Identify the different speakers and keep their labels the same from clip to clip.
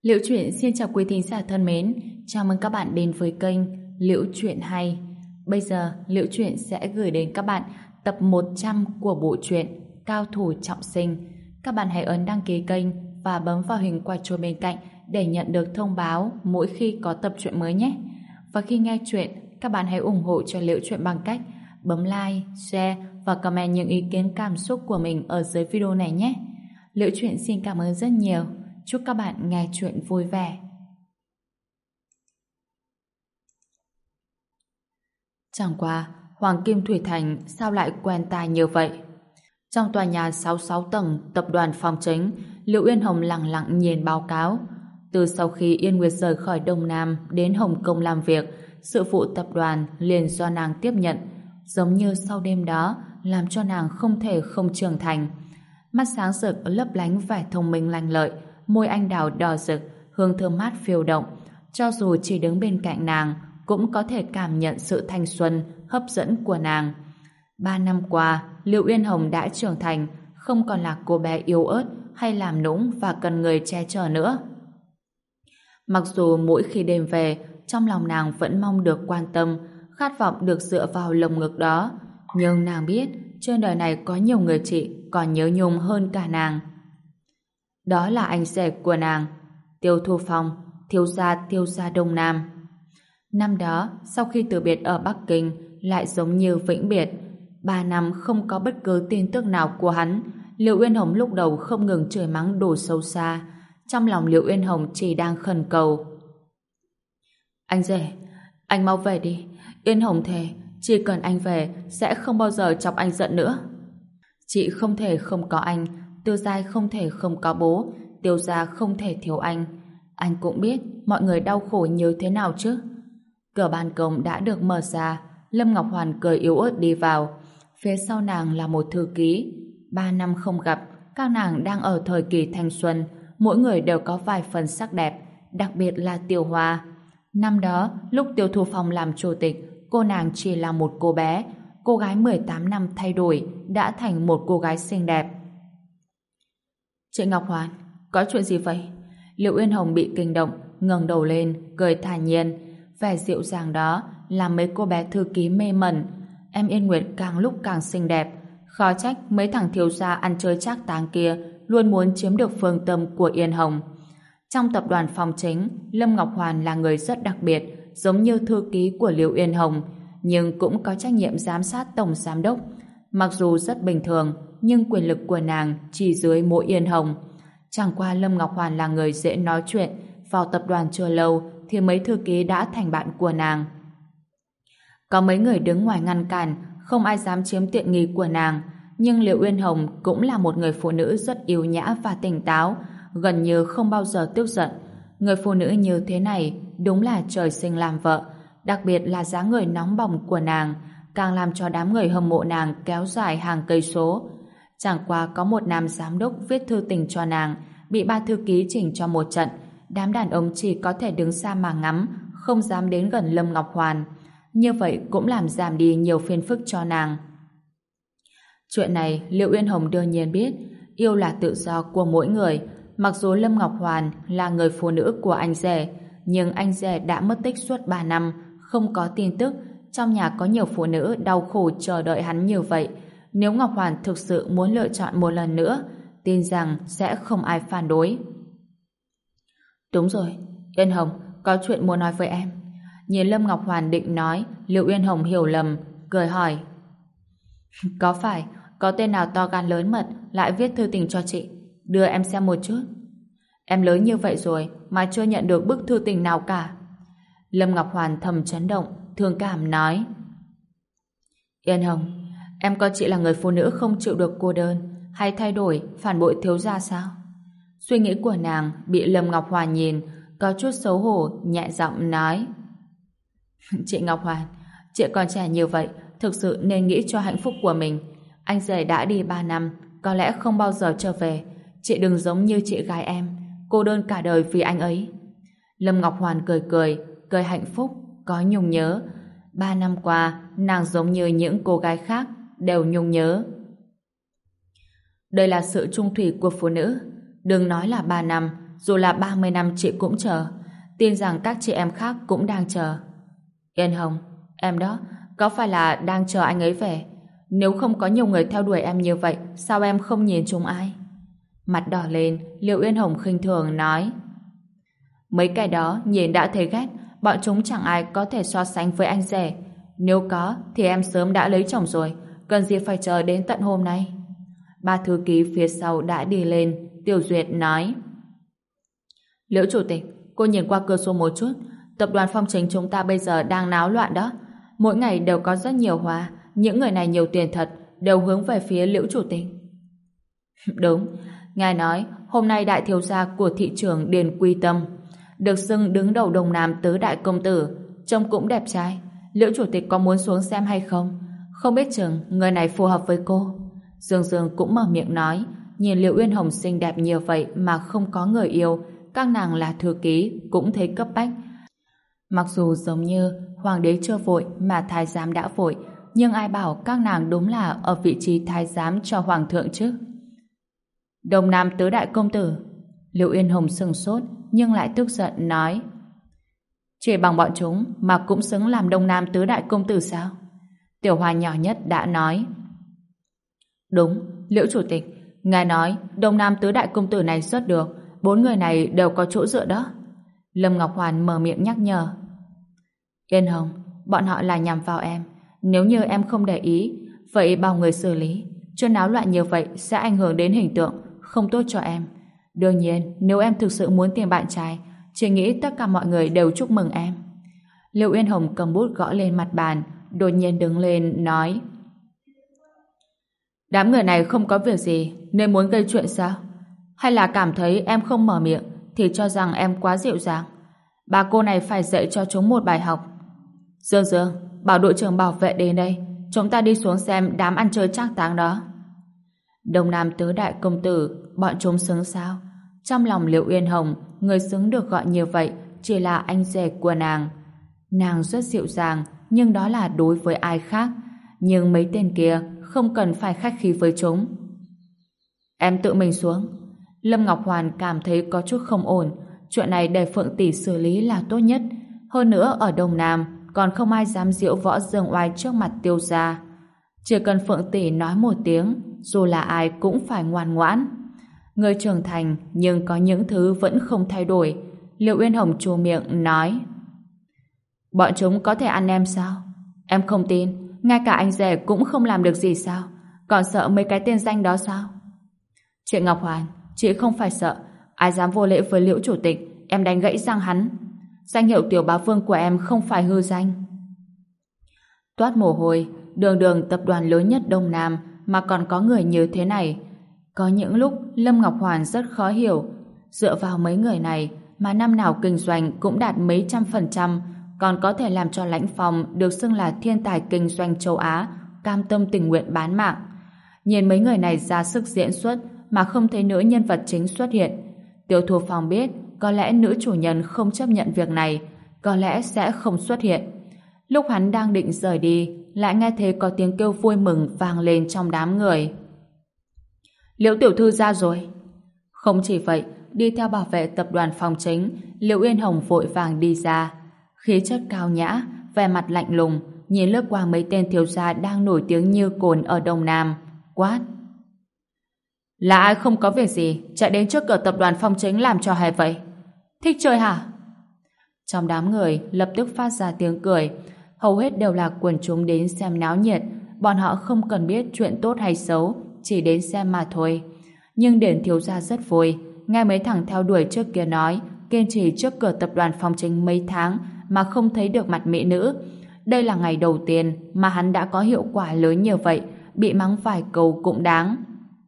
Speaker 1: Liễu Chuyện xin chào quý thính giả thân mến, chào mừng các bạn đến với kênh Liễu Chuyện Hay. Bây giờ, Liễu Chuyện sẽ gửi đến các bạn tập 100 của bộ truyện Cao Thủ Trọng Sinh. Các bạn hãy ấn đăng ký kênh và bấm vào hình quả chuông bên cạnh để nhận được thông báo mỗi khi có tập truyện mới nhé. Và khi nghe chuyện, các bạn hãy ủng hộ cho Liễu Chuyện bằng cách bấm like, share và comment những ý kiến cảm xúc của mình ở dưới video này nhé. Liễu Chuyện xin cảm ơn rất nhiều. Chúc các bạn nghe chuyện vui vẻ. Chẳng qua, Hoàng Kim Thủy Thành sao lại quen tai như vậy? Trong tòa nhà 66 tầng tập đoàn Phong Chính, Liễu Uyên Hồng lặng lặng nhìn báo cáo. Từ sau khi Yên Nguyệt rời khỏi Đông Nam đến Hồng Kông làm việc, sự vụ tập đoàn liền do nàng tiếp nhận, giống như sau đêm đó làm cho nàng không thể không trưởng thành. Mắt sáng rực lấp lánh vẻ thông minh lanh lợi, môi anh đào đỏ rực, hương thơm mát phiêu động. Cho dù chỉ đứng bên cạnh nàng, cũng có thể cảm nhận sự thanh xuân, hấp dẫn của nàng. 3 năm qua, Liễu Uyên Hồng đã trưởng thành, không còn là cô bé yếu ớt hay làm nũng và cần người che chở nữa. Mặc dù mỗi khi đêm về, trong lòng nàng vẫn mong được quan tâm, khát vọng được dựa vào lồng ngực đó, nhưng nàng biết trên đời này có nhiều người chị còn nhớ nhung hơn cả nàng. Đó là anh rể của nàng, Tiêu Thu Phong, thiếu gia Đông Nam. Năm đó, sau khi từ biệt ở Bắc Kinh, lại giống như vĩnh biệt. 3 năm không có bất cứ tin tức nào của hắn. Liễu Uyên Hồng lúc đầu không ngừng chửi mắng đồ xấu xa. Trong lòng Liễu Uyên Hồng chỉ đang khẩn cầu. Anh rể, anh mau về đi. Uyên Hồng thề, chỉ cần anh về sẽ không bao giờ chọc anh giận nữa. Chị không thể không có anh, Tiêu gia không thể không có bố, Tiêu gia không thể thiếu anh. Anh cũng biết mọi người đau khổ như thế nào chứ. Cửa ban công đã được mở ra, Lâm Ngọc Hoàn cười yếu ớt đi vào. Phía sau nàng là một thư ký. 3 năm không gặp, các nàng đang ở thời kỳ thanh xuân, mỗi người đều có vài phần sắc đẹp, đặc biệt là Tiêu Hoa. Năm đó, lúc Tiêu Thu Phong làm chủ tịch, cô nàng chỉ là một cô bé. Cô gái 18 năm thay đổi, đã thành một cô gái xinh đẹp. Chị Ngọc Hoàn, có chuyện gì vậy? Liễu Uyên Hồng bị kinh động, ngẩng đầu lên, cười thản nhiên. Vẻ dịu dàng đó làm mấy cô bé thư ký mê mẩn. Em Yên Nguyệt càng lúc càng xinh đẹp, khó trách mấy thằng thiếu gia ăn chơi trác táng kia luôn muốn chiếm được phương tâm của Yên Hồng. Trong tập đoàn Phong Chính, Lâm Ngọc Hoàn là người rất đặc biệt, giống như thư ký của Liễu Uyên Hồng, nhưng cũng có trách nhiệm giám sát tổng giám đốc. Mặc dù rất bình thường, nhưng quyền lực của nàng chỉ dưới mỗi Yên Hồng. Chẳng qua Lâm Ngọc Hoàn là người dễ nói chuyện, vào tập đoàn chưa lâu thì mấy thư ký đã thành bạn của nàng. Có mấy người đứng ngoài ngăn cản, không ai dám chiếm tiện nghi của nàng, nhưng Liễu Uyên Hồng cũng là một người phụ nữ rất yêu nhã và tỉnh táo, gần như không bao giờ tức giận. Người phụ nữ như thế này đúng là trời sinh làm vợ, đặc biệt là dáng người nóng bỏng của nàng, càng làm cho đám người hâm mộ nàng kéo dài hàng cây số. Chẳng qua có một nam giám đốc viết thư tình cho nàng, bị 3 thư ký chỉnh cho một trận, đám đàn ông chỉ có thể đứng xa mà ngắm, không dám đến gần Lâm Ngọc Hoàn. Như vậy cũng làm giảm đi nhiều phiền phức cho nàng. Chuyện này Liễu Uyên Hồng đương nhiên biết, yêu là tự do của mỗi người. Mặc dù Lâm Ngọc Hoàn là người phụ nữ của anh rể, nhưng anh rể đã mất tích suốt 3 năm, không có tin tức. Trong nhà có nhiều phụ nữ đau khổ chờ đợi hắn như vậy. Nếu Ngọc Hoàn thực sự muốn lựa chọn một lần nữa, tin rằng sẽ không ai phản đối. Đúng rồi, Uyên Hồng, có chuyện muốn nói với em. Nhìn Lâm Ngọc Hoàn định nói, Liễu Uyên Hồng hiểu lầm, cười hỏi. Có phải có tên nào to gan lớn mật lại viết thư tình cho chị? Đưa em xem một chút. Em lớn như vậy rồi mà chưa nhận được bức thư tình nào cả. Lâm Ngọc Hoàn thầm chấn động, thương cảm nói. Yên Hồng, em coi chị là người phụ nữ không chịu được cô đơn, hay thay đổi, phản bội thiếu gia sao? Suy nghĩ của nàng bị Lâm Ngọc Hoàn nhìn, có chút xấu hổ, nhẹ giọng nói. Chị Ngọc Hoàn, chị còn trẻ như vậy, thực sự nên nghĩ cho hạnh phúc của mình. Anh rể đã đi 3 năm, có lẽ không bao giờ trở về. Chị đừng giống như chị gái em, cô đơn cả đời vì anh ấy. Lâm Ngọc Hoàn cười hạnh phúc, có nhung nhớ. 3 năm qua, nàng giống như những cô gái khác, đều nhung nhớ. Đây là sự trung thủy của phụ nữ. Đừng nói là 3 năm, dù là 30 năm chị cũng chờ. Tin rằng các chị em khác cũng đang chờ. Yên Hồng, em đó, có phải là đang chờ anh ấy về? Nếu không có nhiều người theo đuổi em như vậy, sao em không nhìn chúng ai? Mặt đỏ lên, Liệu Yên Hồng khinh thường nói. Mấy cái đó nhìn đã thấy ghét, bọn chúng chẳng ai có thể so sánh với anh rể. Nếu có, thì em sớm đã lấy chồng rồi, cần gì phải chờ đến tận hôm nay. Ba thư ký phía sau đã đi lên, Tiểu Duyệt nói. Liễu chủ tịch, cô nhìn qua cửa sổ một chút, tập đoàn Phong Chính chúng ta bây giờ đang náo loạn đó. Mỗi ngày đều có rất nhiều hoa, những người này nhiều tiền thật, đều hướng về phía Liễu chủ tịch. Đúng, ngài nói hôm nay đại thiếu gia của thị trường Điền Quy Tâm được xưng đứng đầu Đông Nam tứ đại công tử, trông cũng đẹp trai. Liễu chủ tịch có muốn xuống xem hay không? Không biết chừng người này phù hợp với cô. Dương Dương cũng mở miệng nói, nhìn Liễu Uyên Hồng xinh đẹp như vậy mà không có người yêu, các nàng là thư ký cũng thấy cấp bách. Mặc dù giống như hoàng đế chưa vội mà thái giám đã vội, nhưng ai bảo các nàng đúng là ở vị trí thái giám cho hoàng thượng chứ? Đông Nam tứ đại công tử. Liễu Uyên Hồng sừng sốt nhưng lại tức giận nói, chỉ bằng bọn chúng mà cũng xứng làm Đông Nam tứ đại công tử sao? Tiểu Hoa nhỏ nhất đã nói. Đúng, Liễu chủ tịch, ngài nói Đông Nam tứ đại công tử này rất được, 4 người này đều có chỗ dựa đó. Lâm Ngọc Hoàn mở miệng nhắc nhở. Yên Hồng, bọn họ là nhằm vào em. Nếu như em không để ý, vậy bảo người xử lý. Chuyện náo loạn như vậy sẽ ảnh hưởng đến hình tượng, không tốt cho em. Đương nhiên, nếu em thực sự muốn tìm bạn trai, chỉ nghĩ tất cả mọi người đều chúc mừng em. Liễu Uyên Hồng cầm bút gõ lên mặt bàn, đột nhiên đứng lên nói. Đám người này không có việc gì nên muốn gây chuyện sao? Hay là cảm thấy em không mở miệng thì cho rằng em quá dịu dàng? Bà cô này phải dạy cho chúng một bài học. Dương Dương, bảo đội trưởng bảo vệ đến đây, chúng ta đi xuống xem đám ăn chơi trác táng đó. Đông Nam tứ đại công tử, bọn chúng xứng sao? Trong lòng Liễu Uyên Hồng, người xứng được gọi như vậy chỉ là anh rể của nàng. Nàng rất dịu dàng, nhưng đó là đối với ai khác. Nhưng mấy tên kia không cần phải khách khí với chúng. Em tự mình xuống. Lâm Ngọc Hoàn cảm thấy có chút không ổn. Chuyện này để Phượng tỷ xử lý là tốt nhất. Hơn nữa ở Đông Nam còn không ai dám diễu võ dương oai trước mặt Tiêu gia. Chỉ cần Phượng tỷ nói một tiếng, dù là ai cũng phải ngoan ngoãn. Người trưởng thành nhưng có những thứ vẫn không thay đổi. Liễu Uyên Hồng trù miệng nói. Bọn chúng có thể ăn em sao? Em không tin. Ngay cả anh rể cũng không làm được gì sao? Còn sợ mấy cái tên danh đó sao? Chị Ngọc Hoàn, chị không phải sợ. Ai dám vô lễ với Liễu chủ tịch, em đánh gãy răng hắn. Danh hiệu tiểu bá vương của em không phải hư danh. Toát mồ hôi, đường đường tập đoàn lớn nhất Đông Nam mà còn có người như thế này. Có những lúc Lâm Ngọc Hoàn rất khó hiểu. Dựa vào mấy người này mà năm nào kinh doanh cũng đạt mấy trăm%, còn có thể làm cho Lãnh Phong được xưng là thiên tài kinh doanh châu Á, cam tâm tình nguyện bán mạng. Nhìn mấy người này ra sức diễn xuất mà không thấy nữ nhân vật chính xuất hiện. Tiêu Thu Phong biết có lẽ nữ chủ nhân không chấp nhận việc này, có lẽ sẽ không xuất hiện. Lúc hắn đang định rời đi, lại nghe thấy có tiếng kêu vui mừng vang lên trong đám người. Liễu tiểu thư ra rồi. Không chỉ vậy, đi theo bảo vệ tập đoàn Phong Chính, Liễu Uyên Hồng vội vàng đi ra. Khí chất cao nhã, vẻ mặt lạnh lùng, nhìn lướt qua mấy tên thiếu gia đang nổi tiếng như cồn ở Đông Nam, quát. Là ai không có việc gì, chạy đến trước cửa tập đoàn Phong Chính làm trò hề vậy? Thích chơi hả? Trong đám người lập tức phát ra tiếng cười, hầu hết đều là quần chúng đến xem náo nhiệt, bọn họ không cần biết chuyện tốt hay xấu, chỉ đến xem mà thôi. Nhưng Điển thiếu gia rất vui, nghe mấy thằng theo đuổi trước kia nói, kiên trì trước cửa tập đoàn Phong Chính mấy tháng mà không thấy được mặt mỹ nữ. Đây là ngày đầu tiên mà hắn đã có hiệu quả lớn như vậy, bị mắng vài câu cũng đáng.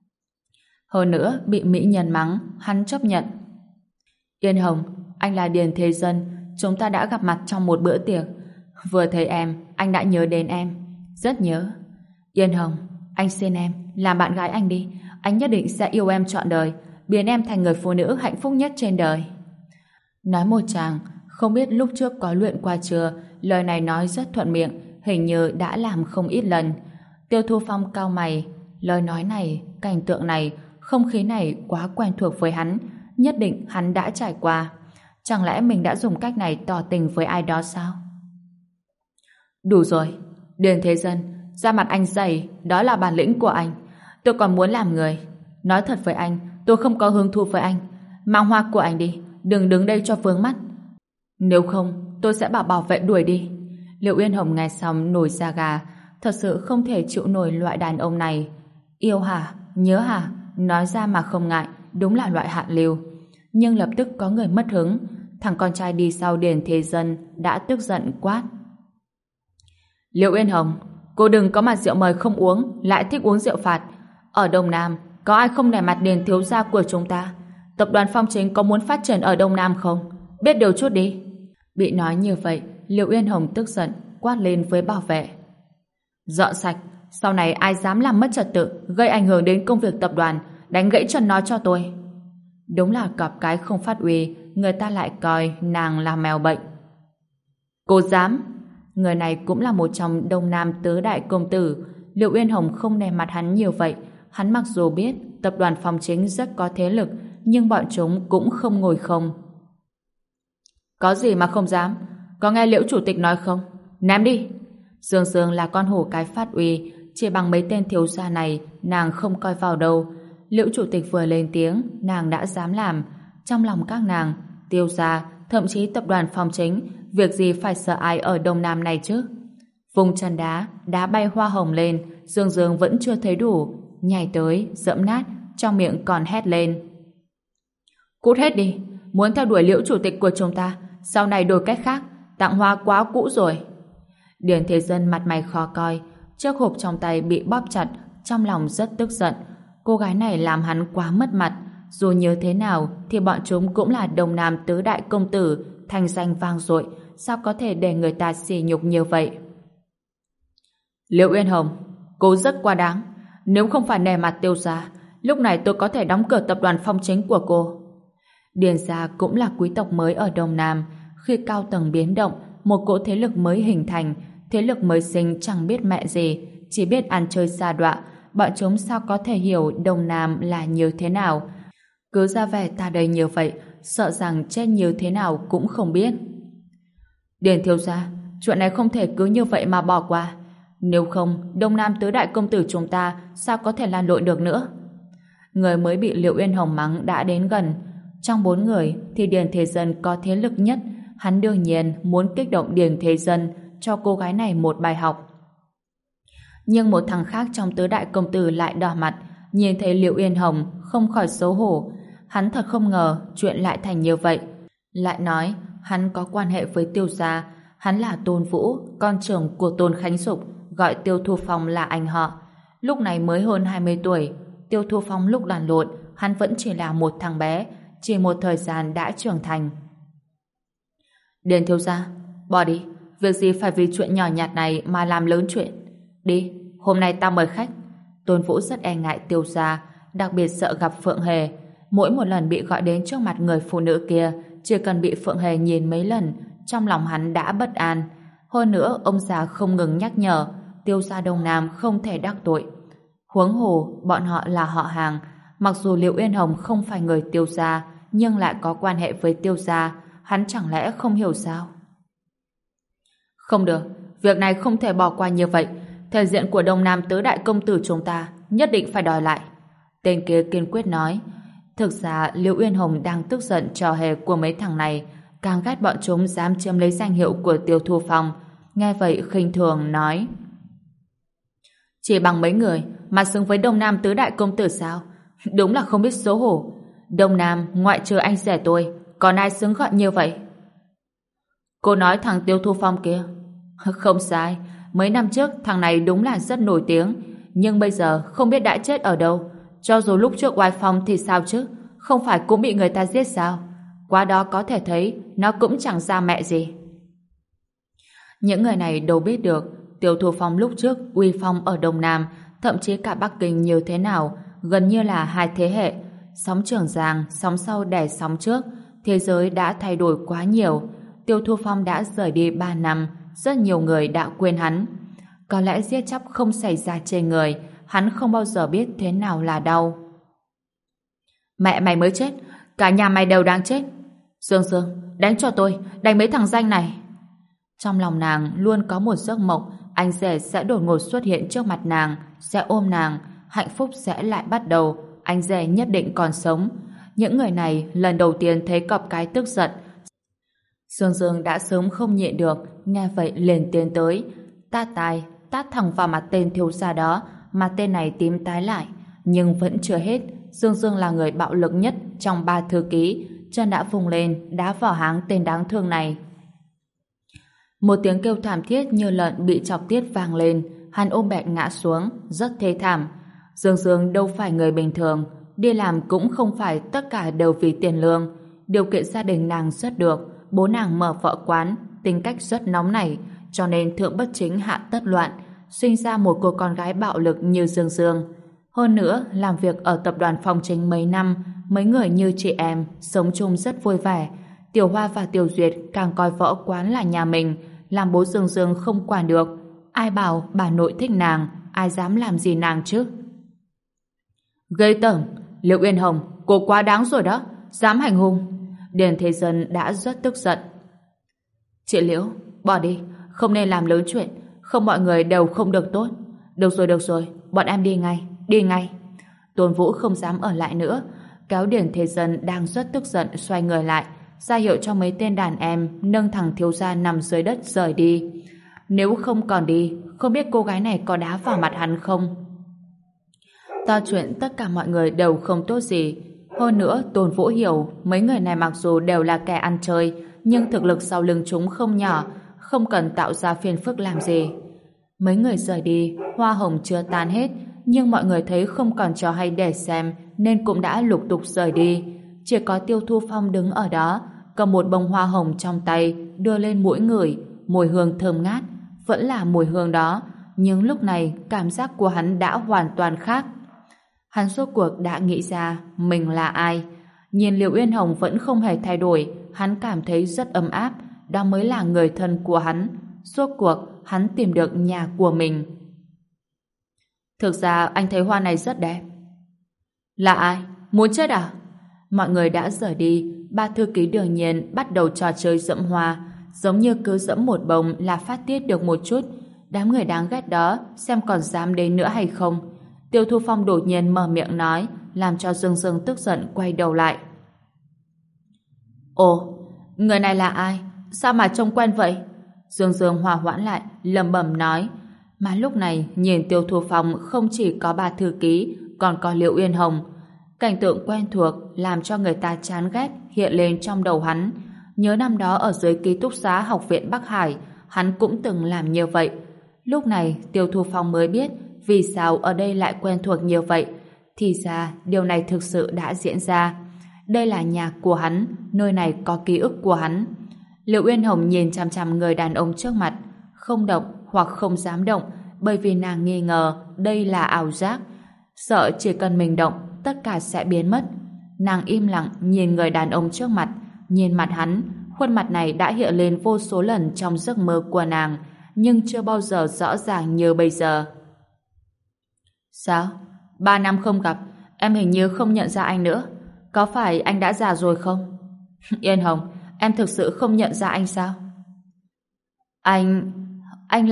Speaker 1: Hơn nữa, bị mỹ nhân mắng, hắn chấp nhận. Yên Hồng, anh là Điền Thế Dân, chúng ta đã gặp mặt trong một bữa tiệc. Vừa thấy em, anh đã nhớ đến em. Rất nhớ. Yên Hồng, anh xin em, làm bạn gái anh đi. Anh nhất định sẽ yêu em trọn đời, biến em thành người phụ nữ hạnh phúc nhất trên đời. Nói một chàng, không biết lúc trước có luyện qua chưa, lời này nói rất thuận miệng, hình như đã làm không ít lần. Tiêu Thu Phong cau mày, lời nói này, cảnh tượng này, không khí này quá quen thuộc với hắn, nhất định hắn đã trải qua. Chẳng lẽ mình đã dùng cách này tỏ tình với ai đó sao? Đủ rồi, Điền Thế Dân, da mặt anh dày, đó là bản lĩnh của anh. Tôi còn muốn làm người. Nói thật với anh, tôi không có hứng thú với anh. Mang hoa của anh đi, đừng đứng đây cho vướng mắt. Nếu không, tôi sẽ bảo bảo vệ đuổi đi. Liệu Uyên Hồng nghe xong nổi da gà, thật sự không thể chịu nổi loại đàn ông này. Yêu hả? Nhớ hả? Nói ra mà không ngại, đúng là loại hạ lưu. Nhưng lập tức có người mất hứng. Thằng con trai đi sau Điền Thế Dân đã tức giận quát. Liệu Uyên Hồng, cô đừng có mặt rượu mời không uống, lại thích uống rượu phạt. Ở Đông Nam, có ai không nể mặt Điền thiếu gia của chúng ta? Tập đoàn Phong Chính có muốn phát triển ở Đông Nam không? Biết điều chút đi. Bị nói như vậy, Liệu Uyên Hồng tức giận, quát lên với bảo vệ. Dọn sạch, sau này ai dám làm mất trật tự, gây ảnh hưởng đến công việc tập đoàn, đánh gãy chân nó cho tôi. Đúng là cọp cái không phát uy, người ta lại coi nàng là mèo bệnh. Cô dám? Người này cũng là một trong Đông Nam tứ đại công tử. Liệu Uyên Hồng không nề mặt hắn nhiều vậy. Hắn mặc dù biết tập đoàn Phong Chính rất có thế lực, nhưng bọn chúng cũng không ngồi không. Có gì mà không dám? Có nghe Liễu chủ tịch nói không? Ném đi! Dương Dương là con hổ cái phát uy, chỉ bằng mấy tên thiếu gia này nàng không coi vào đâu. Liễu chủ tịch vừa lên tiếng, nàng đã dám làm. Trong lòng các nàng, Tiêu gia, thậm chí tập đoàn Phong Chính, việc gì phải sợ ai ở Đông Nam này chứ? Vùng chân đá bay hoa hồng lên, Dương Dương vẫn chưa thấy đủ, nhảy tới, dẫm nát, trong miệng còn hét lên. Cút hết đi, muốn theo đuổi Liễu chủ tịch của chúng ta, sau này đổi cách khác, tặng hoa quá cũ rồi. Điền Thế Dân mặt mày khó coi, chiếc hộp trong tay bị bóp chặt, trong lòng rất tức giận. Cô gái này làm hắn quá mất mặt, dù như thế nào thì bọn chúng cũng là Đông Nam tứ đại công tử, thành danh vang dội, sao có thể để người ta sỉ nhục như vậy? Liễu Uyên Hồng, cô rất quá đáng. Nếu không phải nể mặt Tiêu gia, lúc này tôi có thể đóng cửa tập đoàn Phong Chính của cô. Điền gia cũng là quý tộc mới ở Đông Nam. Khi cao tầng biến động, một cỗ thế lực mới hình thành, thế lực mới sinh chẳng biết mẹ gì, chỉ biết ăn chơi sa đọa. Bọn chúng sao có thể hiểu Đông Nam là như thế nào? Cứ ra vẻ ta đây như vậy, sợ rằng chết như thế nào cũng không biết. Điền thiếu gia, chuyện này không thể cứ như vậy mà bỏ qua. Nếu không, Đông Nam tứ đại công tử chúng ta sao có thể lan lộn được nữa? Người mới bị Liệu Uyên Hồng mắng đã đến gần. Trong 4 người thì Điền Thế Dân có thế lực nhất. Hắn đương nhiên muốn kích động Điền Thế Dân cho cô gái này một bài học. Nhưng một thằng khác trong tứ đại công tử lại đỏ mặt, nhìn thấy Liệu Uyên Hồng không khỏi xấu hổ. Hắn thật không ngờ chuyện lại thành như vậy. Lại nói hắn có quan hệ với Tiêu gia. Hắn là Tôn Vũ, con trưởng của Tôn Khánh Dục, gọi Tiêu Thu Phong là anh họ. Lúc này mới hơn 20 tuổi. Tiêu Thu Phong lúc đàn lộn, hắn vẫn chỉ là một thằng bé, chỉ một thời gian đã trưởng thành. Điền thiếu gia, bỏ đi, việc gì phải vì chuyện nhỏ nhặt này mà làm lớn chuyện. Đi, hôm nay tao mời khách. Tôn Vũ rất e ngại Tiêu gia, đặc biệt sợ gặp Phượng Hề. Mỗi một lần bị gọi đến trước mặt người phụ nữ kia, chỉ cần bị Phượng Hề nhìn mấy lần, trong lòng hắn đã bất an. Hơn nữa, ông già không ngừng nhắc nhở, Tiêu gia Đông Nam không thể đắc tội. Huống hồ, bọn họ là họ hàng. Mặc dù Liệu Uyên Hồng không phải người Tiêu gia, nhưng lại có quan hệ với Tiêu gia, hắn chẳng lẽ không hiểu sao? Không được, việc này không thể bỏ qua như vậy. Thể diện của Đông Nam tứ đại công tử chúng ta nhất định phải đòi lại. Tên kia kiên quyết nói. Thực ra Liệu Uyên Hồng đang tức giận trò hề của mấy thằng này, càng ghét bọn chúng dám chiếm lấy danh hiệu của Tiêu Thu Phong. Nghe vậy khinh thường nói: chỉ bằng mấy người mà xứng với Đông Nam tứ đại công tử sao? Đúng là không biết xấu hổ. Đông Nam ngoại trừ anh rể tôi, còn ai xứng gọi như vậy? Cô nói thằng Tiêu Thu Phong kia. Không sai, mấy năm trước thằng này đúng là rất nổi tiếng, nhưng bây giờ không biết đã chết ở đâu. Cho dù lúc trước oai phong thì sao chứ, không phải cũng bị người ta giết sao? Qua đó có thể thấy nó cũng chẳng ra mẹ gì. Những người này đâu biết được Tiêu Thu Phong lúc trước uy phong ở Đông Nam, thậm chí cả Bắc Kinh như thế nào, gần như là hai thế hệ. Sóng Trường Giang, sóng sau đè sóng trước, thế giới đã thay đổi quá nhiều. Tiêu Thu Phong đã rời đi 3 năm, rất nhiều người đã quên hắn. Có lẽ giết chóc không xảy ra trên người, hắn không bao giờ biết thế nào là đau. Mẹ mày mới chết, Cả nhà mày đều đáng chết. Dương Dương, đánh cho tôi, đánh mấy thằng danh này. Trong lòng nàng luôn có một giấc mộng anh rể sẽ đột ngột xuất hiện trước mặt nàng, sẽ ôm nàng, hạnh phúc sẽ lại bắt đầu, anh rể nhất định còn sống. Những người này lần đầu tiên thấy cọp cái tức giận. Dương Dương đã sớm không nhịn được, nghe vậy liền tiến tới, tát thẳng vào mặt tên thiếu gia đó, mà tên này tím tái lại. Nhưng vẫn chưa hết, Dương Dương là người bạo lực nhất trong ba thư ký, chân đã vùng lên, đá vào háng tên đáng thương này. Một tiếng kêu thảm thiết như lợn bị chọc tiết vang lên, hắn ôm bẹp ngã xuống, rất thê thảm. Dương Dương đâu phải người bình thường, đi làm cũng không phải tất cả đều vì tiền lương. Điều kiện gia đình nàng rất được, bố nàng mở võ quán, tính cách rất nóng nảy, cho nên thượng bất chính hạ tất loạn, sinh ra một cô con gái bạo lực như Dương Dương. Hơn nữa, làm việc ở tập đoàn Phong Chính mấy năm, mấy người như chị em, sống chung rất vui vẻ. Tiểu Hoa và Tiểu Duyệt càng coi võ quán là nhà mình, làm bố Dương Dương không quản được. Ai bảo bà nội thích nàng, ai dám làm gì nàng chứ? Ghê tởm, Liệu Uyên Hồng, cô quá đáng rồi đó, dám hành hung. Điền Thế Dân đã rất tức giận. Chị Liễu, bỏ đi, không nên làm lớn chuyện, không mọi người đều không được tốt. Được rồi, bọn em đi ngay. Tôn Vũ không dám ở lại nữa, kéo Điền Thế Dân đang rất tức giận xoay người lại, ra hiệu cho mấy tên đàn em nâng thằng thiếu gia nằm dưới đất rời đi. Nếu không còn đi, không biết cô gái này có đá vào mặt hắn không? To chuyện tất cả mọi người đều không tốt gì. Hơn nữa, Tôn Vũ hiểu mấy người này mặc dù đều là kẻ ăn chơi, nhưng thực lực sau lưng chúng không nhỏ, không cần tạo ra phiền phức làm gì. Mấy người rời đi, hoa hồng chưa tan hết, nhưng mọi người thấy không còn trò hay để xem nên cũng đã lục tục rời đi. Chỉ có Tiêu Thu Phong đứng ở đó, cầm một bông hoa hồng trong tay, đưa lên mũi ngửi, mùi hương thơm ngát, vẫn là mùi hương đó, nhưng lúc này cảm giác của hắn đã hoàn toàn khác. Hắn rốt cuộc đã nghĩ ra mình là ai. Nhìn Liệu Uyên Hồng vẫn không hề thay đổi, hắn cảm thấy rất ấm áp, đó mới là người thân của hắn. Rốt cuộc hắn tìm được nhà của mình. Thực ra anh thấy hoa này rất đẹp. Là ai? Muốn chết à? Mọi người đã rời đi, ba thư ký đương nhiên bắt đầu trò chơi dẫm hoa, giống như cứ dẫm một bông là phát tiết được một chút. Đám người đáng ghét đó xem còn dám đến nữa hay không. Tiêu Thu Phong đột nhiên mở miệng nói, làm cho Dương Dương tức giận quay đầu lại. Ồ, người này là ai? Sao mà trông quen vậy? Dương Dương hòa hoãn lại, lẩm bẩm nói. Mà lúc này nhìn Tiêu Thu Phong không chỉ có ba thư ký, còn có Liệu Uyên Hồng. Cảnh tượng quen thuộc làm cho người ta chán ghét hiện lên trong đầu hắn. Nhớ năm đó ở dưới ký túc xá học viện Bắc Hải, hắn cũng từng làm như vậy. Lúc này Tiêu Thu Phong mới biết vì sao ở đây lại quen thuộc như vậy. Thì ra điều này thực sự đã diễn ra. Đây là nhà của hắn, nơi này có ký ức của hắn. Liệu Uyên Hồng nhìn chằm chằm người đàn ông trước mặt, không động hoặc không dám động, bởi vì nàng nghi ngờ đây là ảo giác, sợ chỉ cần mình động tất cả sẽ biến mất. Nàng im lặng nhìn người đàn ông trước mặt, nhìn mặt hắn. Khuôn mặt này đã hiện lên vô số lần trong giấc mơ của nàng, nhưng chưa bao giờ rõ ràng như bây giờ. Sao? 3 năm không gặp, em hình như không nhận ra anh nữa. Có phải anh đã già rồi không? Yên Hồng, em thực sự không nhận ra anh sao? Anh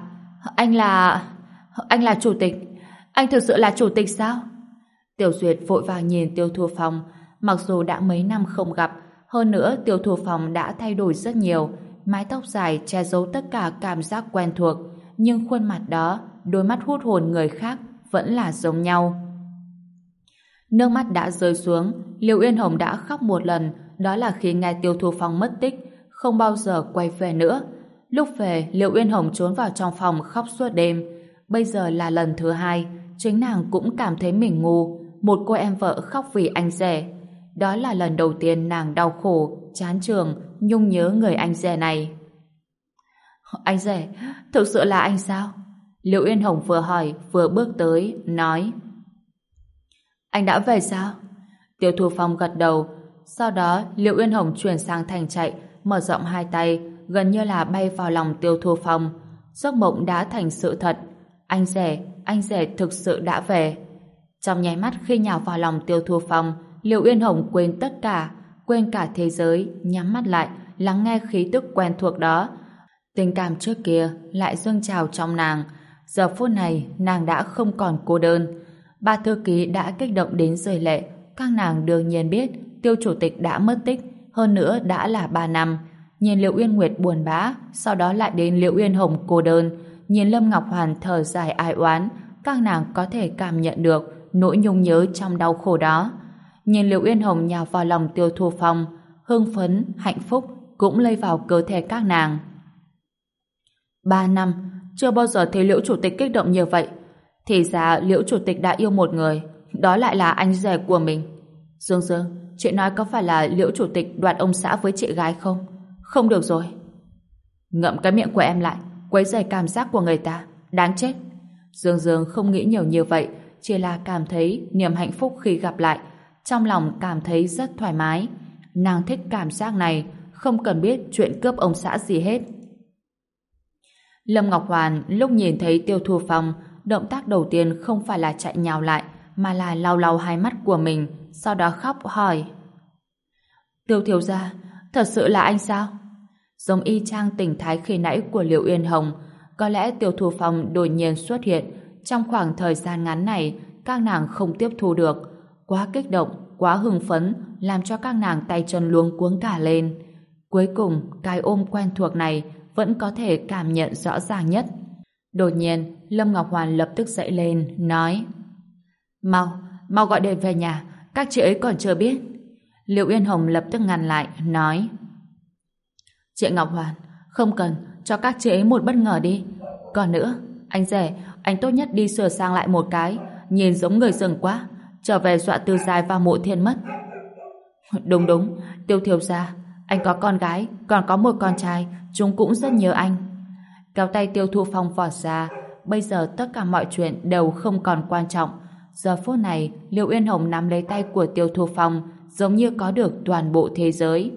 Speaker 1: là chủ tịch. Anh thực sự là chủ tịch sao? Tiểu Duyệt vội vàng nhìn Tiêu Thu Phong. Mặc dù đã mấy năm không gặp, hơn nữa Tiêu Thu Phong đã thay đổi rất nhiều, mái tóc dài che giấu tất cả cảm giác quen thuộc, nhưng khuôn mặt đó, đôi mắt hút hồn người khác vẫn là giống nhau. Nước mắt đã rơi xuống, Liệu Uyên Hồng đã khóc một lần, đó là khi nghe Tiêu Thu Phong mất tích, không bao giờ quay về nữa. Lúc về, Liệu Uyên Hồng trốn vào trong phòng khóc suốt đêm. Bây giờ là lần thứ hai, chính nàng cũng cảm thấy mình ngu, một cô em vợ khóc vì anh rể. Đó là lần đầu tiên nàng đau khổ, chán trường, nhung nhớ người anh rể này. Anh rể, thực sự là anh sao? Liệu Uyên Hồng vừa hỏi, vừa bước tới, nói. Anh đã về sao? Tiêu Thu Phong gật đầu. Sau đó, Liệu Uyên Hồng chuyển sang thành chạy, mở rộng hai tay, gần như là bay vào lòng Tiêu Thu Phong. Giấc mộng đã thành sự thật. Anh rể thực sự đã về. Trong nháy mắt khi nhào vào lòng Tiêu Thu Phong, Liệu Yên Hồng quên tất cả, quên cả thế giới, nhắm mắt lại, lắng nghe khí tức quen thuộc đó. Tình cảm trước kia lại dâng trào trong nàng. Giờ phút này, nàng đã không còn cô đơn. Ba thư ký đã kích động đến rơi lệ. Các nàng đương nhiên biết Tiêu chủ tịch đã mất tích, hơn nữa đã là 3 năm. Nhìn Liệu Uyên Nguyệt buồn bã, sau đó lại đến Liệu Uyên Hồng cô đơn. Nhìn Lâm Ngọc Hoàn thở dài ai oán, các nàng có thể cảm nhận được nỗi nhung nhớ trong đau khổ đó. Nhìn Liệu Uyên Hồng nhào vào lòng Tiêu Thu Phong, hưng phấn, hạnh phúc cũng lây vào cơ thể các nàng. 3 năm, chưa bao giờ thấy Liễu chủ tịch kích động như vậy. Thì ra Liễu chủ tịch đã yêu một người, đó lại là anh rể của mình. Dương Dương, chị nói có phải là Liễu chủ tịch đoạt ông xã với chị gái không? Không được rồi. Ngậm cái miệng của em lại, quấy rầy cảm giác của người ta, đáng chết. Dương Dương không nghĩ nhiều như vậy, chỉ là cảm thấy niềm hạnh phúc khi gặp lại, trong lòng cảm thấy rất thoải mái. Nàng thích cảm giác này, không cần biết chuyện cướp ông xã gì hết. Lâm Ngọc Hoàn lúc nhìn thấy Tiêu Thu Phong, động tác đầu tiên không phải là chạy nhào lại, mà là lau lau hai mắt của mình, sau đó khóc hỏi: Tiêu thiếu gia, thật sự là anh sao? Giống y chang tình thái khi nãy của Liệu Uyên Hồng. Có lẽ Tiêu Thu Phong đột nhiên xuất hiện. Trong khoảng thời gian ngắn này, các nàng không tiếp thu được. Quá kích động, quá hưng phấn, làm cho các nàng tay chân luống cuống cả lên. Cuối cùng, cái ôm quen thuộc này vẫn có thể cảm nhận rõ ràng nhất. Đột nhiên, Lâm Ngọc Hoàn lập tức dậy lên, nói: Mau gọi điện về nhà, các chị ấy còn chưa biết. Liệu Uyên Hồng lập tức ngăn lại, nói: Chị Ngọc Hoàn, không cần, cho các chị ấy một bất ngờ đi. Còn nữa, anh rể, anh tốt nhất đi sửa sang lại một cái, nhìn giống người rừng quá, trở về dọa Từ Dài vào Mộ Thiên mất. Đúng, Tiêu thiếu gia, anh có con gái, còn có một con trai, chúng cũng rất nhớ anh. Kéo tay Tiêu Thu Phong vọt ra, bây giờ tất cả mọi chuyện đều không còn quan trọng. Giờ phút này, Liệu Uyên Hồng nắm lấy tay của Tiêu Thu Phong, giống như có được toàn bộ thế giới.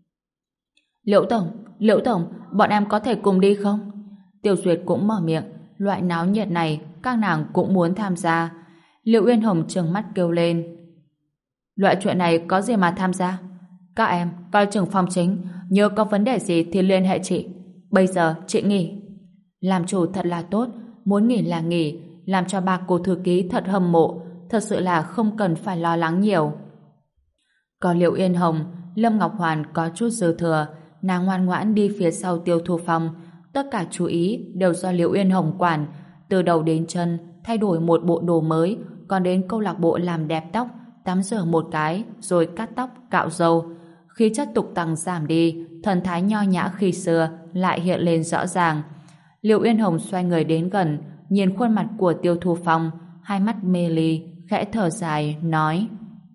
Speaker 1: Liễu Tổng, bọn em có thể cùng đi không? Tiêu Duyệt cũng mở miệng, loại náo nhiệt này các nàng cũng muốn tham gia. Liệu Uyên Hồng trừng mắt kêu lên: Loại chuyện này có gì mà tham gia? Các em coi chừng Phong chính, nhớ có vấn đề gì thì liên hệ chị. Bây giờ chị nghỉ. Làm chủ thật là tốt, muốn nghỉ là nghỉ, làm cho ba cô thư ký thật hâm mộ, thật sự là không cần phải lo lắng nhiều. Còn Liệu Yên Hồng, Lâm Ngọc Hoàn có chút dư thừa, nàng ngoan ngoãn đi phía sau Tiêu Thu Phong, tất cả chú ý đều do Liệu Yên Hồng quản, từ đầu đến chân thay đổi một bộ đồ mới, còn đến câu lạc bộ làm đẹp tóc, tắm rửa một cái, rồi cắt tóc, cạo râu. Khí chất tục tằng giảm đi, thần thái nho nhã khi xưa lại hiện lên rõ ràng. Liệu Yên Hồng xoay người đến gần, nhìn khuôn mặt của Tiêu Thu Phong, hai mắt mê ly, khẽ thở dài, nói: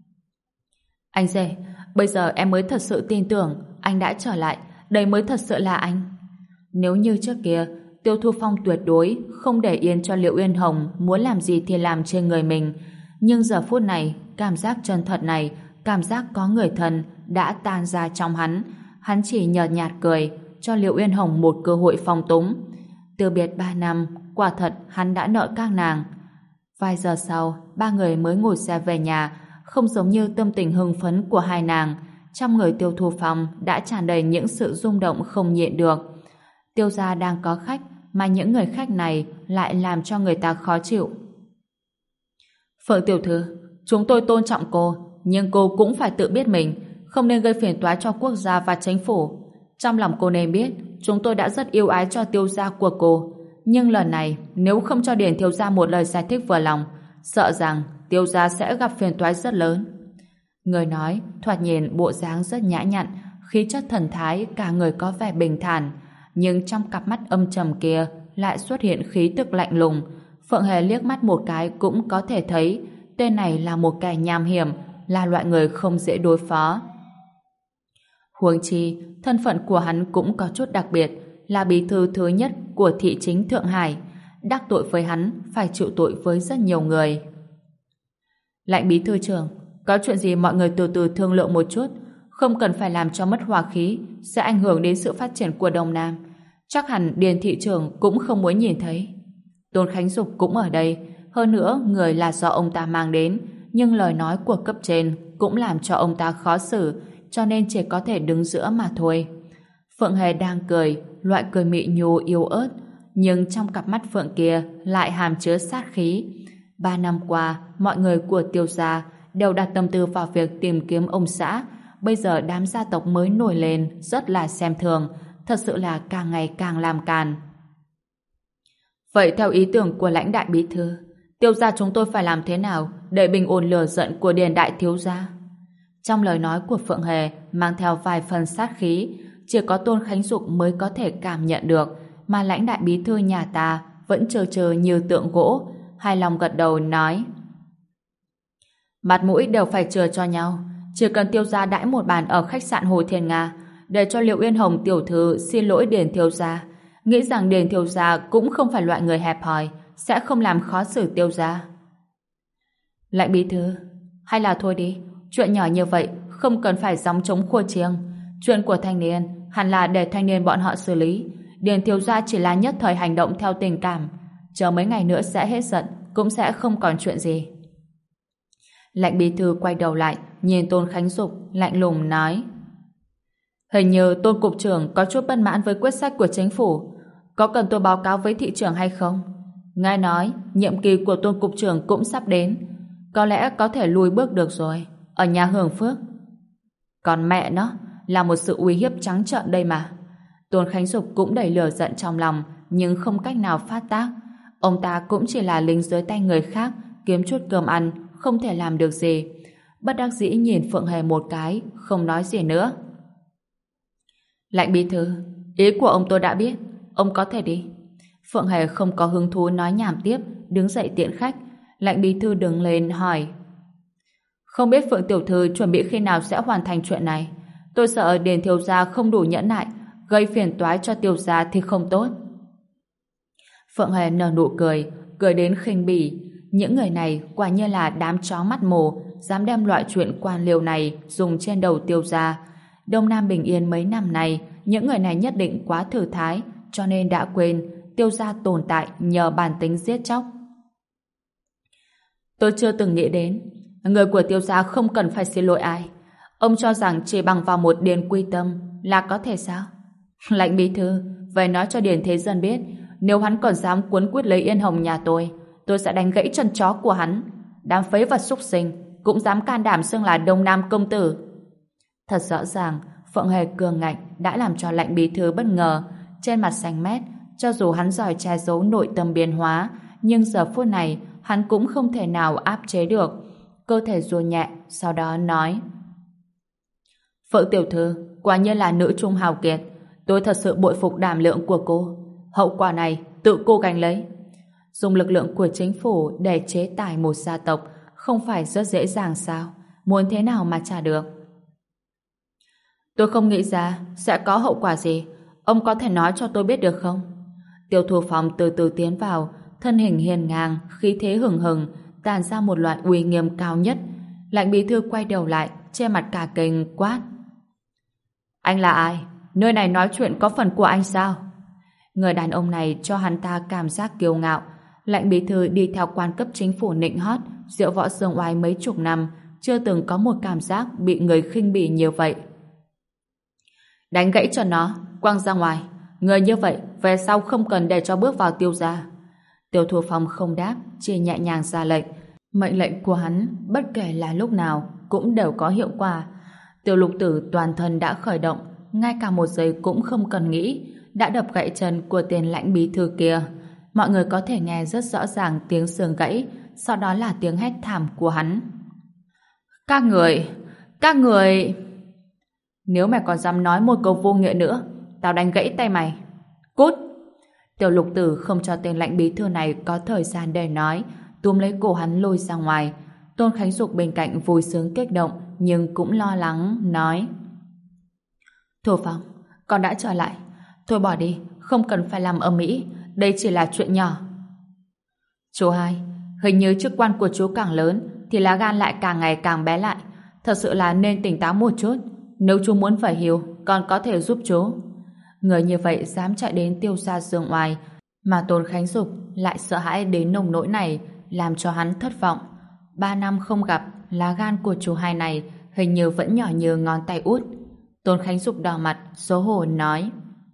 Speaker 1: Anh rể, bây giờ em mới thật sự tin tưởng anh đã trở lại, đây mới thật sự là anh. Nếu như trước kia, Tiêu Thu Phong tuyệt đối không để yên cho Liệu Yên Hồng muốn làm gì thì làm trên người mình, nhưng giờ phút này, cảm giác chân thật này, cảm giác có người thân đã tan ra trong hắn. Hắn chỉ nhợt nhạt cười, cho Liệu Yên Hồng một cơ hội phong túng. Từ biệt 3 năm, quả thật hắn đã nợ các nàng. Vài giờ sau, ba người mới ngồi xe về nhà, không giống như tâm tình hưng phấn của hai nàng. Trong người Tiêu Thu Phong đã tràn đầy những sự rung động không nhịn được. Tiêu gia đang có khách, mà những người khách này lại làm cho người ta khó chịu. Phượng tiểu thư, chúng tôi tôn trọng cô, nhưng cô cũng phải tự biết mình, không nên gây phiền toái cho quốc gia và chính phủ. Trong lòng cô nên biết, chúng tôi đã rất yêu ái cho Tiêu gia của cô, nhưng lần này nếu không cho Điền thiếu gia một lời giải thích vừa lòng, sợ rằng Tiêu gia sẽ gặp phiền toái rất lớn. Người nói thoạt nhìn bộ dáng rất nhã nhặn, khí chất thần thái cả người có vẻ bình thản, nhưng trong cặp mắt âm trầm kia lại xuất hiện khí tức lạnh lùng. Phượng Hề liếc mắt một cái cũng có thể thấy tên này là một kẻ nham hiểm, là loại người không dễ đối phó. Huống chi, thân phận của hắn cũng có chút đặc biệt, là bí thư thứ nhất của thị chính Thượng Hải. Đắc tội với hắn phải chịu tội với rất nhiều người. Lãnh bí thư trưởng, có chuyện gì mọi người từ từ thương lượng một chút, không cần phải làm cho mất hòa khí, sẽ ảnh hưởng đến sự phát triển của Đông Nam. Chắc hẳn Điền thị trưởng cũng không muốn nhìn thấy. Tôn Khánh Dục cũng ở đây, hơn nữa người là do ông ta mang đến, nhưng lời nói của cấp trên cũng làm cho ông ta khó xử, cho nên chỉ có thể đứng giữa mà thôi. Phượng Hề đang cười, loại cười mị nhù yếu ớt, nhưng trong cặp mắt Phượng kia lại hàm chứa sát khí. 3 năm qua, mọi người của Tiêu gia đều đặt tâm tư vào việc tìm kiếm ông xã. Bây giờ đám gia tộc mới nổi lên rất là xem thường, thật sự là càng ngày càng làm càn. Vậy theo ý tưởng của lãnh đại bí thư, Tiêu gia chúng tôi phải làm thế nào để bình ổn lửa giận của Điền đại thiếu gia? Trong lời nói của Phượng Hề mang theo vài phần sát khí, chỉ có Tôn Khánh Dục mới có thể cảm nhận được, mà lãnh đại bí thư nhà ta vẫn trơ trơ như tượng gỗ, hài lòng gật đầu nói: mặt mũi đều phải chừa cho nhau, chỉ cần Tiêu gia đãi một bàn ở khách sạn Hồ Thiên Nga, để cho Liệu Uyên Hồng tiểu thư xin lỗi Điền thiếu gia, nghĩ rằng Điền thiếu gia cũng không phải loại người hẹp hòi, sẽ không làm khó xử Tiêu gia. Lãnh bí thư, hay là thôi đi, chuyện nhỏ như vậy không cần phải gióng trống khua chiêng, chuyện của thanh niên hẳn là để thanh niên bọn họ xử lý. Điền thiếu gia chỉ là nhất thời hành động theo tình cảm, chờ mấy ngày nữa sẽ hết giận, cũng sẽ không còn chuyện gì. Lãnh bí thư quay đầu lại nhìn Tôn Khánh Dục, lạnh lùng nói: hình như Tôn cục trưởng có chút bất mãn với quyết sách của chính phủ, có cần tôi báo cáo với thị trưởng hay không? Nghe nói nhiệm kỳ của Tôn cục trưởng cũng sắp đến, có lẽ có thể lùi bước được rồi, ở nhà hưởng phước. Còn mẹ nó, là một sự uy hiếp trắng trợn đây mà. Tôn Khánh Dục cũng đầy lửa giận trong lòng, nhưng không cách nào phát tác. Ông ta cũng chỉ là lính dưới tay người khác, kiếm chút cơm ăn, không thể làm được gì. Bất đắc dĩ nhìn Phượng Hề một cái, không nói gì nữa. Lãnh bí thư, ý của ông tôi đã biết, ông có thể đi. Phượng Hề không có hứng thú nói nhảm tiếp, đứng dậy tiễn khách. Lãnh bí thư đứng lên hỏi: không biết Phượng tiểu thư chuẩn bị khi nào sẽ hoàn thành chuyện này? Tôi sợ Điền thiếu gia không đủ nhẫn nại, gây phiền toái cho Tiêu gia thì không tốt. Phượng Hề nở nụ cười, cười đến khinh bỉ. Những người này quả như là đám chó mắt mù, dám đem loại chuyện quan liêu này dùng trên đầu Tiêu gia. Đông Nam bình yên mấy năm nay, những người này nhất định quá thử thái, cho nên đã quên Tiêu gia tồn tại nhờ bản tính giết chóc. Tôi chưa từng nghĩ đến, người của Tiêu gia không cần phải xin lỗi ai. Ông cho rằng chỉ bằng vào một Điền Quy Tâm là có thể sao? Lãnh bí thư, về nói cho Điền Thế Dân biết, nếu hắn còn dám cuốn quýt lấy Yên Hồng nhà tôi sẽ đánh gãy chân chó của hắn. Đám phế vật súc sinh cũng dám can đảm xưng là Đông Nam công tử. Thật rõ ràng, Phượng Hề cường ngạnh đã làm cho Lãnh bí thư bất ngờ, trên mặt xanh mét. Cho dù hắn giỏi che giấu nội tâm biến hóa, nhưng giờ phút này hắn cũng không thể nào áp chế được. Cơ thể run nhẹ, sau đó nói: Phượng tiểu thư, quả nhiên là nữ trung hào kiệt. Tôi thật sự bội phục đảm lượng của cô. Hậu quả này tự cô gánh lấy. Dùng lực lượng của chính phủ để chế tài một gia tộc không phải rất dễ dàng sao? Muốn thế nào mà trả được? Tôi không nghĩ ra sẽ có hậu quả gì. Ông có thể nói cho tôi biết được không? Tiêu Thu Phong từ từ tiến vào, thân hình hiên ngang, khí thế hừng hừng, tàn ra một loại uy nghiêm cao nhất. Lãnh bí thư quay đầu lại, che mặt cả kinh quát: Anh là ai? Nơi này nói chuyện có phần của anh sao? Người đàn ông này cho hắn ta cảm giác kiêu ngạo. Lãnh bí thư đi theo quan cấp chính phủ nịnh hót, diệu võ dương oai mấy chục năm, chưa từng có một cảm giác bị người khinh bỉ như vậy. Đánh gãy cho nó, quăng ra ngoài. Người như vậy về sau không cần để cho bước vào Tiêu gia. Tiêu Thu Phong không đáp, chỉ nhẹ nhàng ra lệnh. Mệnh lệnh của hắn bất kể là lúc nào cũng đều có hiệu quả. Tiêu Lục Tử toàn thân đã khởi động, ngay cả một giây cũng không cần nghĩ, đã đập gãy chân của tên lãnh bí thư kia. Mọi người có thể nghe rất rõ ràng tiếng xương gãy, sau đó là tiếng hét thảm của hắn. Các người... Nếu mày còn dám nói một câu vô nghĩa nữa, tao đánh gãy tay mày. Cút! Tiểu Lục Tử không cho tên lãnh bí thư này có thời gian để nói, túm lấy cổ hắn lôi ra ngoài. Tôn Khánh Dục bên cạnh vui sướng kích động, nhưng cũng lo lắng, nói: Thu Phong, con đã trở lại. Thôi bỏ đi, không cần phải làm ầm ĩ, đây chỉ là chuyện nhỏ. Chú hai, hình như chức quan của chú càng lớn thì lá gan lại càng ngày càng bé lại. Thật sự là nên tỉnh táo một chút. Nếu chú muốn phải hiểu, con có thể giúp chú. Người như vậy dám chạy đến Tiêu gia dương oai, mà Tôn Khánh Dục lại sợ hãi đến nồng nỗi này, làm cho hắn thất vọng. 3 năm không gặp, lá gan của chú hai này hình như vẫn nhỏ như ngón tay út. Tôn Khánh Dục đỏ mặt, xấu hổ nói: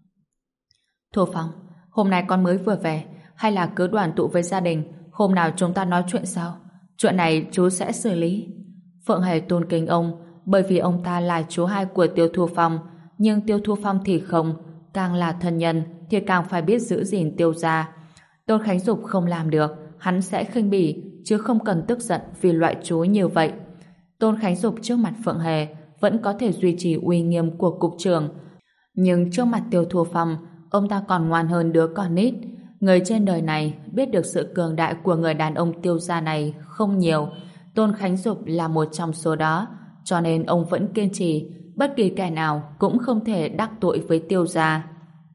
Speaker 1: Thu Phong, hôm nay con mới vừa về, hay là cứ đoàn tụ với gia đình, hôm nào chúng ta nói chuyện sau. Chuyện này chú sẽ xử lý. Phượng Hề tôn kính ông, bởi vì ông ta là chú hai của Tiêu Thu Phong, nhưng Tiêu Thu Phong thì không, càng là thân nhân thì càng phải biết giữ gìn Tiêu gia. Tôn Khánh Dục không làm được, hắn sẽ khinh bỉ, chứ không cần tức giận vì loại chú như vậy. Tôn Khánh Dục trước mặt Phượng Hề vẫn có thể duy trì uy nghiêm của cục trưởng, nhưng trước mặt Tiêu Thu Phong, ông ta còn ngoan hơn đứa con nít. Người trên đời này biết được sự cường đại của người đàn ông Tiêu gia này không nhiều. Tôn Khánh Dục là một trong số đó, cho nên ông vẫn kiên trì, bất kỳ kẻ nào cũng không thể đắc tội với Tiêu gia.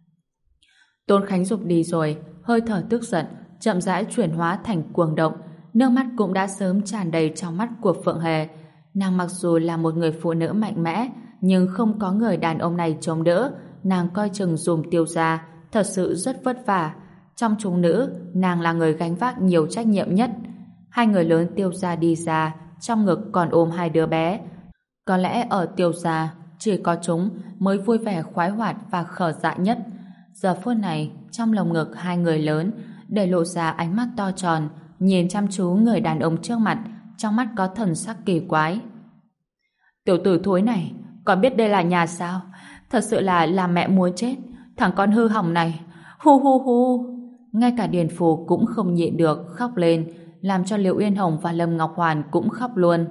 Speaker 1: Tôn Khánh Dục đi rồi, hơi thở tức giận chậm rãi chuyển hóa thành cuồng động, nước mắt cũng đã sớm tràn đầy trong mắt của Phượng Hề. Nàng mặc dù là một người phụ nữ mạnh mẽ, nhưng không có người đàn ông này chống đỡ, nàng coi chừng dùm Tiêu gia thật sự rất vất vả. Trong chúng nữ, nàng là người gánh vác nhiều trách nhiệm nhất. Hai người lớn Tiêu gia đi ra, trong ngực còn ôm hai đứa bé. Có lẽ ở Tiêu gia chỉ có chúng mới vui vẻ khoái hoạt và khở dạ nhất. Giờ phút này, trong lồng ngực hai người lớn để lộ ra ánh mắt to tròn, nhìn chăm chú người đàn ông trước mặt, trong mắt có thần sắc kỳ quái. Tiểu tử thối này, còn biết đây là nhà sao? Thật sự là làm mẹ muốn chết. Thằng con hư hỏng này, hu hu hu. Ngay cả Điền Phù cũng không nhịn được khóc lên, làm cho Liễu Uyên Hồng và Lâm Ngọc Hoàn cũng khóc luôn.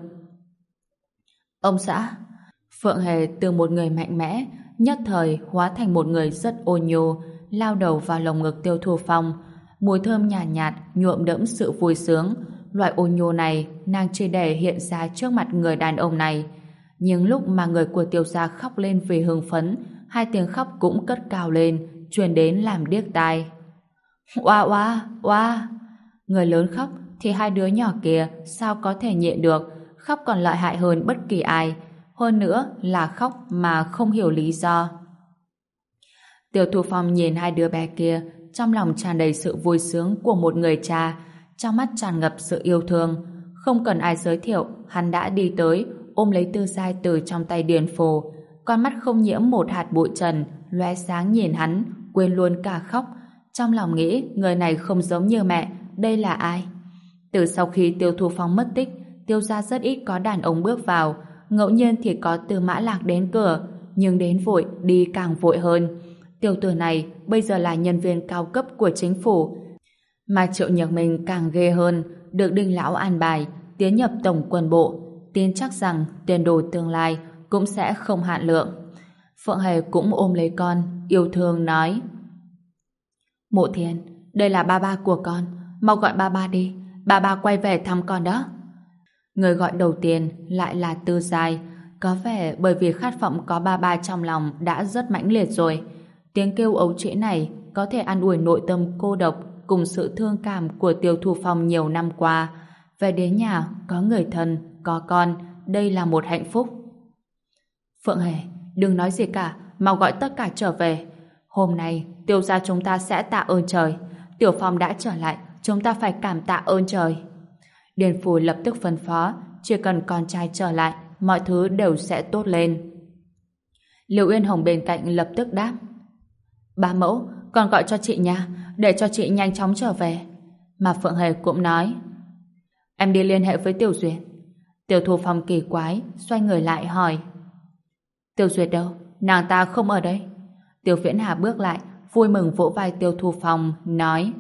Speaker 1: Ông xã, Phượng Hề từ một người mạnh mẽ nhất thời hóa thành một người rất ôn nhu, lao đầu vào lồng ngực Tiêu Thu Phong. Mùi thơm nhàn nhạt, nhuộm đẫm sự vui sướng. Loại ôn nhu này nàng chỉ để hiện ra trước mặt người đàn ông này. Nhưng lúc mà người của Tiêu gia khóc lên vì hưng phấn, hai tiếng khóc cũng cất cao lên, truyền đến làm điếc tai. Oa oa oa. Người lớn khóc thì hai đứa nhỏ kia sao có thể nhịn được, khóc còn lợi hại hơn bất kỳ ai, hơn nữa là khóc mà không hiểu lý do. Tiêu Thu Phong nhìn hai đứa bé kia, trong lòng tràn đầy sự vui sướng của một người cha, trong mắt tràn ngập sự yêu thương. Không cần ai giới thiệu, hắn đã đi tới, ôm lấy Tư Giai từ trong tay Điền Phù. Con mắt không nhiễm một hạt bụi trần, lóe sáng nhìn hắn, quên luôn cả khóc. Trong lòng nghĩ, người này không giống như mẹ, đây là ai? Từ sau khi Tiêu Thu Phong mất tích, Tiêu gia rất ít có đàn ông bước vào, ngẫu nhiên thì có Tư Mã Lạc đến cửa, nhưng đến vội, đi càng vội hơn. Tiểu tử này bây giờ là nhân viên cao cấp của chính phủ, mà Triệu Nhược Minh càng ghê hơn, được Đinh lão an bài tiến nhập tổng quân bộ, tin chắc rằng tiền đồ tương lai cũng sẽ không hạn lượng. Phượng Hề cũng ôm lấy con, yêu thương nói: Mộ Thiên, đây là ba ba của con, mau gọi ba ba đi, ba ba quay về thăm con đó. Người gọi đầu tiên lại là Tư Giai, có vẻ bởi vì khát vọng có ba ba trong lòng đã rất mãnh liệt rồi. Tiếng kêu ấu trĩ này có thể an ủi nội tâm cô độc cùng sự thương cảm của Tiêu Thu Phong nhiều năm qua. Về đến nhà, có người thân, có con, đây là một hạnh phúc. Phượng Hề, đừng nói gì cả, mau gọi tất cả trở về. Hôm nay, Tiêu gia chúng ta sẽ tạ ơn trời. Tiểu Phong đã trở lại, chúng ta phải cảm tạ ơn trời. Điền Phù lập tức phân phó, chỉ cần con trai trở lại, mọi thứ đều sẽ tốt lên. Liễu Uyên Hồng bên cạnh lập tức đáp: Bá mẫu, con gọi cho chị nha, để cho chị nhanh chóng trở về. Mà Phượng Hề cũng nói: Em đi liên hệ với Tiểu Duyệt. Tiêu Thu Phong kỳ quái, xoay người lại hỏi: Tiểu Duyệt đâu? Nàng ta không ở đây. Tiêu Viễn Hà bước lại, vui mừng vỗ vai Tiêu Thu Phong, nói: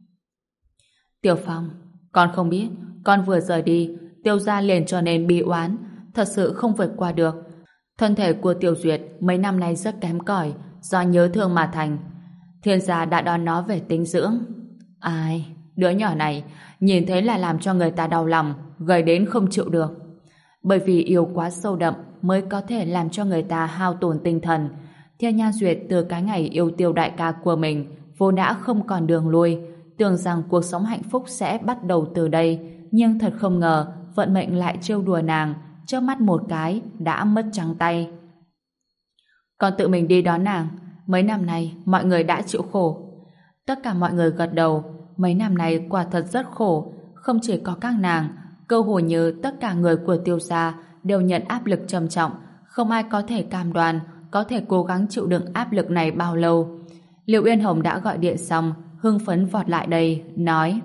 Speaker 1: Tiểu Phong, con không biết, con vừa rời đi, Tiêu gia liền trở nên bi oán, thật sự không vượt qua được. Thân thể của Tiểu Duyệt mấy năm nay rất kém cỏi, do nhớ thương mà thành. Thiên gia đã đón nó về tinh dưỡng. Ai, đứa nhỏ này nhìn thấy là làm cho người ta đau lòng, gầy đến không chịu được. Bởi vì yêu quá sâu đậm mới có thể làm cho người ta hao tổn tinh thần. Thiên Nha Duyệt từ cái ngày yêu Tiêu đại ca của mình vốn đã không còn đường lui, tưởng rằng cuộc sống hạnh phúc sẽ bắt đầu từ đây, nhưng thật không ngờ vận mệnh lại trêu đùa nàng, chớp mắt một cái đã mất trắng tay. Còn tự mình đi đón nàng, mấy năm nay mọi người đã chịu khổ. Tất cả mọi người gật đầu, mấy năm nay quả thật rất khổ, không chỉ có các nàng, Cơ hồ như tất cả người của Tiêu gia đều nhận áp lực trầm trọng, không ai có thể cam đoan có thể cố gắng chịu đựng áp lực này bao lâu. Liệu Uyên Hồng đã gọi điện xong, hưng phấn vọt lại đây, nói: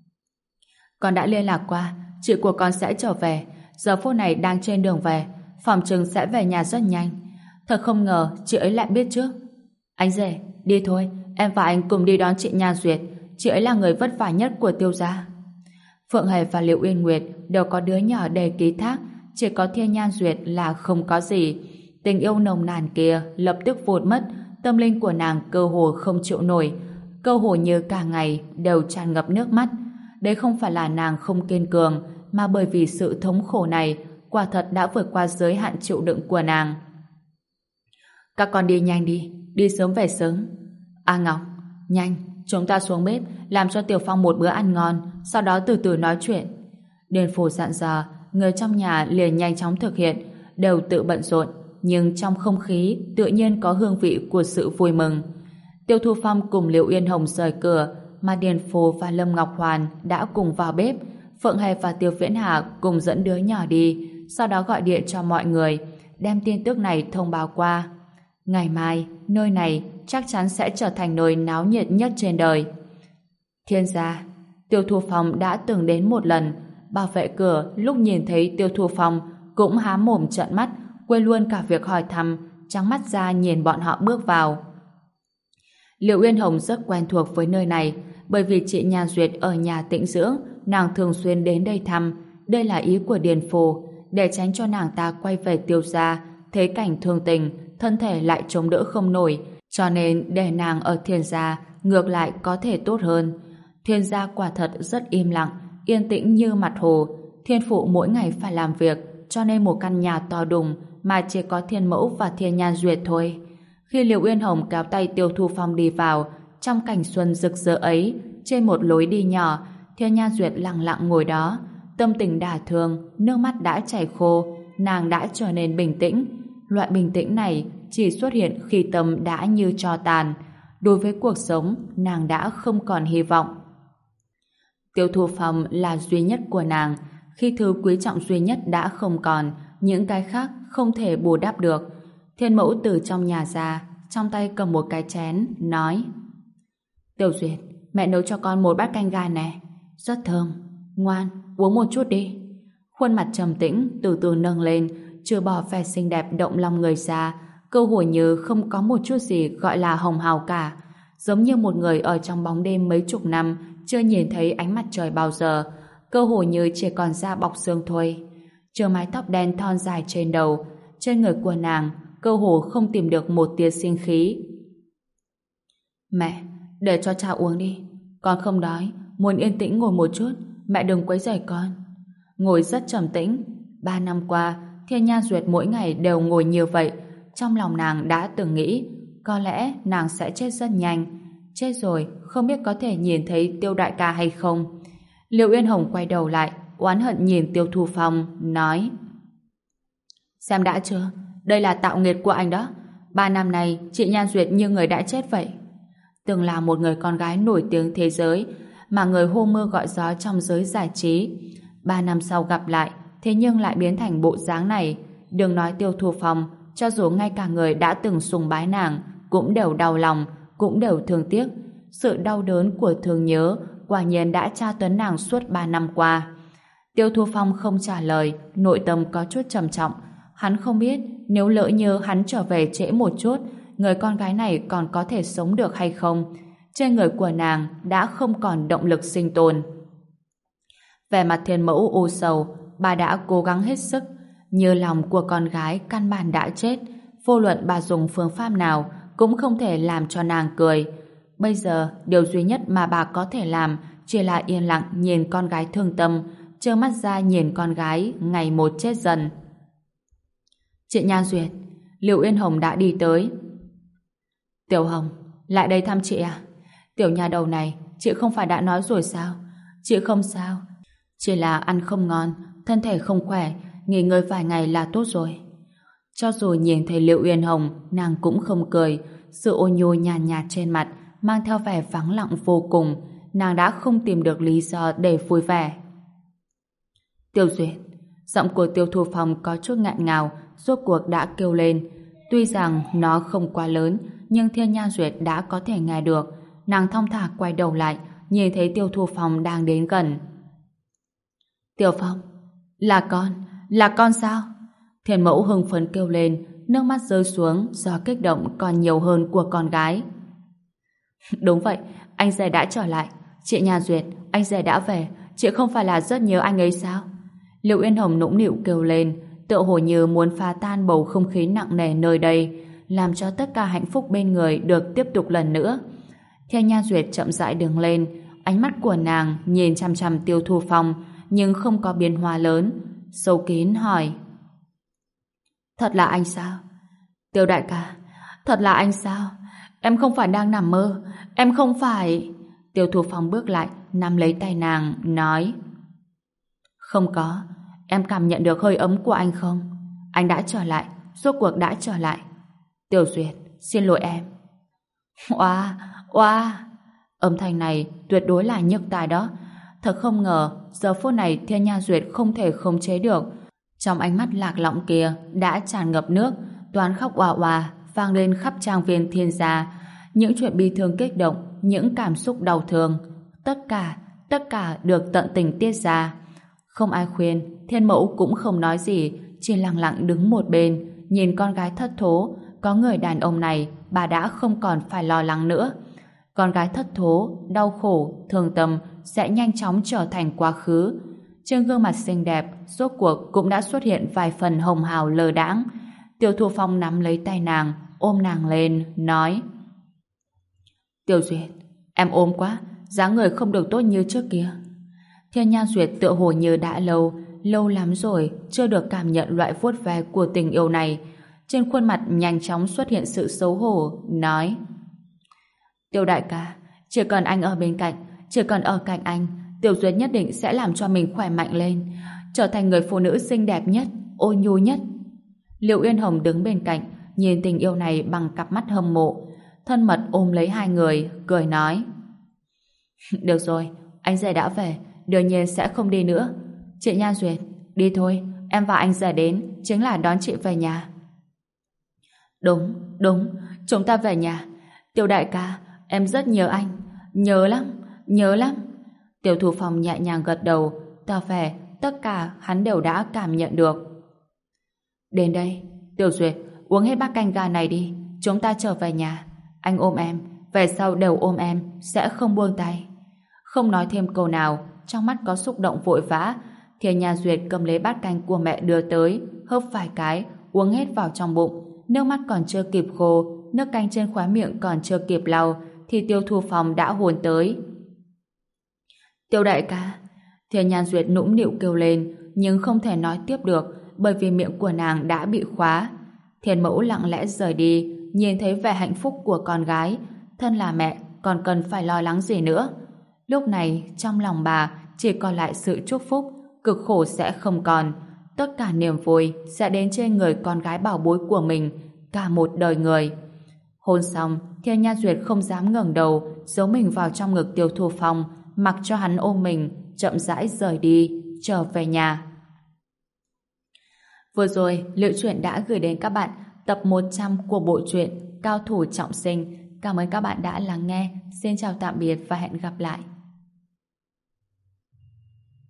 Speaker 1: Con đã liên lạc qua, chị của con sẽ trở về, giờ phút này đang trên đường về, phòng chừng sẽ về nhà rất nhanh. Thật không ngờ chị ấy lại biết trước. Anh rể, đi thôi, em và anh cùng đi đón chị Nhan Duyệt, chị ấy là người vất vả nhất của Tiêu gia. Phượng Hề và Liệu Uyên Nguyệt đều có đứa nhỏ để ký thác, chỉ có Thiên Nhan Duyệt là không có gì. Tình yêu nồng nàn kia lập tức vụt mất, tâm linh của nàng cơ hồ không chịu nổi, cơ hồ như cả ngày đều tràn ngập nước mắt. Đấy không phải là nàng không kiên cường, mà bởi vì sự thống khổ này quả thật đã vượt qua giới hạn chịu đựng của nàng. Các con đi nhanh đi, đi sớm về sớm. A Ngọc, nhanh, chúng ta xuống bếp làm cho Tiểu Phong một bữa ăn ngon, sau đó từ từ nói chuyện. Điền Phủ dặn dò, người trong nhà liền nhanh chóng thực hiện, đều tự bận rộn, nhưng trong không khí tự nhiên có hương vị của sự vui mừng. Tiêu Thu Phong cùng Liệu Uyên Hồng rời cửa, mà Điền Phủ và Lâm Ngọc Hoàn đã cùng vào bếp. Phượng Hề và Tiêu Viễn Hà cùng dẫn đứa nhỏ đi, sau đó gọi điện cho mọi người, đem tin tức này thông báo qua. Ngày mai, nơi này chắc chắn sẽ trở thành nơi náo nhiệt nhất trên đời. Thiên gia, Tiêu Thu Phong đã từng đến một lần, bảo vệ cửa lúc nhìn thấy Tiêu Thu Phong cũng há mồm trợn mắt, quên luôn cả việc hỏi thăm, trắng mắt ra nhìn bọn họ bước vào. Liệu Uyên Hồng rất quen thuộc với nơi này, bởi vì chị Nhan Duyệt ở nhà tĩnh dưỡng, nàng thường xuyên đến đây thăm. Đây là ý của Điền Phù, để tránh cho nàng ta quay về Tiêu gia, thấy cảnh thương tình, thân thể lại chống đỡ không nổi, cho nên để nàng ở Thiên gia ngược lại có thể tốt hơn. Thiên gia quả thật rất im lặng, yên tĩnh như mặt hồ. Thiên phụ mỗi ngày phải làm việc, cho nên một căn nhà to đùng mà chỉ có Thiên mẫu và Thiên Nhan Duyệt thôi. Khi Liệu Uyên Hồng kéo tay Tiêu Thu Phong đi vào, trong cảnh xuân rực rỡ ấy, trên một lối đi nhỏ, Thiên Nhan Duyệt lặng lặng ngồi đó, tâm tình đả thương, nước mắt đã chảy khô, nàng đã trở nên bình tĩnh. Loại bình tĩnh này chỉ xuất hiện khi tâm đã như tro tàn. Đối với cuộc sống, nàng đã không còn hy vọng. Tiêu Thu Phong là duy nhất của nàng. Khi thứ quý trọng duy nhất đã không còn, những cái khác không thể bù đắp được. Thiên mẫu từ trong nhà ra, trong tay cầm một cái chén, nói: Tiểu Duyệt, mẹ nấu cho con một bát canh gà nè, rất thơm, ngoan, uống một chút đi. Khuôn mặt trầm tĩnh từ từ nâng lên, trừ bỏ vẻ xinh đẹp động lòng người ra, cơ hồ như không có một chút gì gọi là hồng hào cả, giống như một người ở trong bóng đêm mấy chục năm chưa nhìn thấy ánh mặt trời bao giờ, cơ hồ như chỉ còn da bọc xương thôi. Trừ mái tóc đen thon dài trên đầu, trên người của nàng cơ hồ không tìm được một tia sinh khí. Mẹ, để cho cha uống đi, con không đói, muốn yên tĩnh ngồi một chút, mẹ đừng quấy rầy con. Ngồi rất trầm tĩnh. 3 năm qua, Thiên Nhan Duyệt mỗi ngày đều ngồi như vậy. Trong lòng nàng đã từng nghĩ, có lẽ nàng sẽ chết rất nhanh. Chết rồi, không biết có thể nhìn thấy Tiêu đại ca hay không. Liệu Uyên Hồng quay đầu lại, oán hận nhìn Tiêu Thu Phong, nói: Xem đã chưa, đây là tạo nghiệt của anh đó. 3 năm nay, chị Nhan Duyệt như người đã chết vậy. Từng là một người con gái nổi tiếng thế giới, mà người hô mưa gọi gió trong giới giải trí. 3 năm sau gặp lại, thế nhưng lại biến thành bộ dáng này. Đừng nói Tiêu Thu Phong, cho dù ngay cả người đã từng sùng bái nàng cũng đều đau lòng, cũng đều thương tiếc. Sự đau đớn của thương nhớ quả nhiên đã tra tấn nàng suốt 3 năm qua. Tiêu Thu Phong không trả lời, nội tâm có chút trầm trọng. Hắn không biết nếu lỡ như hắn trở về trễ một chút, người con gái này còn có thể sống được hay không. Trên người của nàng đã không còn động lực sinh tồn. Về mặt Thiên mẫu u sầu, bà đã cố gắng hết sức, như lòng của con gái căn bản đã chết, vô luận bà dùng phương pháp nào cũng không thể làm cho nàng cười. Bây giờ, điều duy nhất mà bà có thể làm chỉ là yên lặng nhìn con gái thương tâm, trơ mắt ra nhìn con gái ngày một chết dần. Chị Nhan Duyệt, Liệu Uyên Hồng đã đi tới. Tiểu Hồng, lại đây thăm chị à? Tiểu nhà đầu này, chị không phải đã nói rồi sao? Chị không sao, chỉ là ăn không ngon, thân thể không khỏe, nghỉ ngơi vài ngày là tốt rồi. Cho dù nhìn thấy Liệu Uyên Hồng, nàng cũng không cười, sự ôn nhu nhàn nhạt trên mặt mang theo vẻ vắng lặng vô cùng. Nàng đã không tìm được lý do để vui vẻ. Tiêu Duyệt. Giọng của Tiêu Thu Phong có chút ngạn ngào, rốt cuộc đã kêu lên. Tuy rằng nó không quá lớn, nhưng Thiên Nha Duyệt đã có thể nghe được. Nàng thong thả quay đầu lại, nhìn thấy Tiêu Thu Phong đang đến gần. Tiêu Phong, là con sao? Thiên Mẫu hưng phấn kêu lên, nước mắt rơi xuống do kích động còn nhiều hơn của con gái. Đúng vậy, anh rể đã trở lại. Chị Nha Duyệt, anh rể đã về. Chị không phải là rất nhớ anh ấy sao? Liệu Yên Hồng nũng nịu kêu lên, tựa hồ như muốn phá tan bầu không khí nặng nề nơi đây, làm cho tất cả hạnh phúc bên người được tiếp tục lần nữa. Thiên Nha Duyệt chậm rãi đứng lên, ánh mắt của nàng nhìn chằm chằm Tiêu Thu Phong, nhưng không có biến hóa lớn. Sâu kín hỏi: Thật là anh sao? Tiêu đại ca, thật là anh sao? Em không phải đang nằm mơ, em không phải... Tiêu Thu Phong bước lại, nắm lấy tay nàng, nói: Không có, em cảm nhận được hơi ấm của anh không? Anh đã trở lại, rốt cuộc đã trở lại. Tiểu Duyệt, xin lỗi em. Oa, oa. Âm thanh này tuyệt đối là nhức tai đó. Thật không ngờ, giờ phút này Thiên Nha Duyệt không thể khống chế được. Trong ánh mắt lạc lõng kia đã tràn ngập nước, toán khóc oà oà, vang lên khắp trang viên Thiên gia. Những chuyện bi thương kích động, những cảm xúc đau thương, tất cả được tận tình tiết ra. Không ai khuyên, Thiên Mẫu cũng không nói gì, chỉ lặng lặng đứng một bên, nhìn con gái thất thố. Có người đàn ông này, bà đã không còn phải lo lắng nữa. Con gái thất thố, đau khổ, thương tâm sẽ nhanh chóng trở thành quá khứ. Trên gương mặt xinh đẹp, rốt cuộc cũng đã xuất hiện vài phần hồng hào lờ đãng. Tiêu Thu Phong nắm lấy tay nàng, ôm nàng lên, nói: Tiêu Duyệt, em ốm quá, dáng người không được tốt như trước kia. Thiên Nha Duyệt tựa hồ như đã lâu lắm rồi chưa được cảm nhận loại vuốt ve của tình yêu này. Trên khuôn mặt nhanh chóng xuất hiện sự xấu hổ, nói: Tiêu đại ca, chỉ cần anh ở bên cạnh, chỉ cần ở cạnh anh, Tiểu Duyệt nhất định sẽ làm cho mình khỏe mạnh lên, trở thành người phụ nữ xinh đẹp nhất, ôn nhu nhất. Liệu Yên Hồng đứng bên cạnh, nhìn tình yêu này bằng cặp mắt hâm mộ, thân mật ôm lấy hai người, cười nói: Được rồi, anh rể đã về, đương nhiên sẽ không đi nữa. Chị Nha Duyệt, đi thôi, em và anh rể đến chính là đón chị về nhà. Đúng, chúng ta về nhà. Tiêu đại ca, em rất nhớ anh, nhớ lắm. Tiêu Thu Phong nhẹ nhàng gật đầu, tỏ vẻ tất cả hắn đều đã cảm nhận được. Đến đây, Tiểu Duyệt, uống hết bát canh gà này đi, chúng ta trở về nhà. Anh ôm em, về sau đều ôm em, sẽ không buông tay. Không nói thêm câu nào, trong mắt có xúc động vội vã. Thiên Nha Duyệt cầm lấy bát canh của mẹ đưa tới, hớp vài cái, uống hết vào trong bụng. Nước mắt còn chưa kịp khô, nước canh trên khóe miệng còn chưa kịp lau, thì Tiêu Thu Phong đã hôn tới. Tiêu đại ca. Thiên Nha Duyệt nũng nịu kêu lên, nhưng không thể nói tiếp được, bởi vì miệng của nàng đã bị khóa. Thiên Mẫu lặng lẽ rời đi, nhìn thấy vẻ hạnh phúc của con gái, thân là mẹ còn cần phải lo lắng gì nữa. Lúc này trong lòng bà chỉ còn lại sự chúc phúc, cực khổ sẽ không còn, tất cả niềm vui sẽ đến trên người con gái bảo bối của mình cả một đời người. Hôn xong, Thiên Nha Duyệt không dám ngẩng đầu, giấu mình vào trong ngực Tiêu Thu Phong, mặc cho hắn ôm mình, chậm rãi rời đi, trở về nhà. Vừa rồi, Liệu Truyện đã gửi đến các bạn tập 100 của bộ truyện Cao thủ trọng sinh. Cảm ơn các bạn đã lắng nghe. Xin chào tạm biệt và hẹn gặp lại.